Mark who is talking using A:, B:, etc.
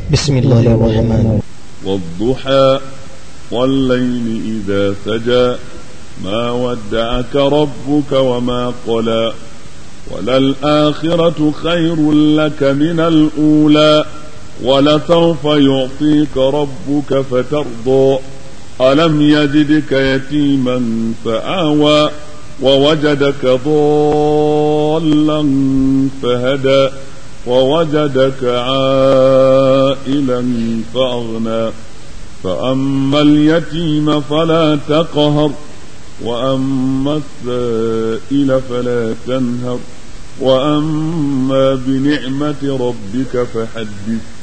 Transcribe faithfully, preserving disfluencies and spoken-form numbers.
A: بسم الله الرحمن.
B: والضحى والليل إذا سجى ما ودعك ربك وما قلى وللآخرة خير لك من الأولى ولسوف يعطيك ربك فترضى ألم يجدك يتيما فآوى ووجدك ضالا فهدى ووجدك عائلا فأغنى فأما اليتيم فلا تقهر وأما السائل فلا تنهر وأما بنعمة ربك فحدث.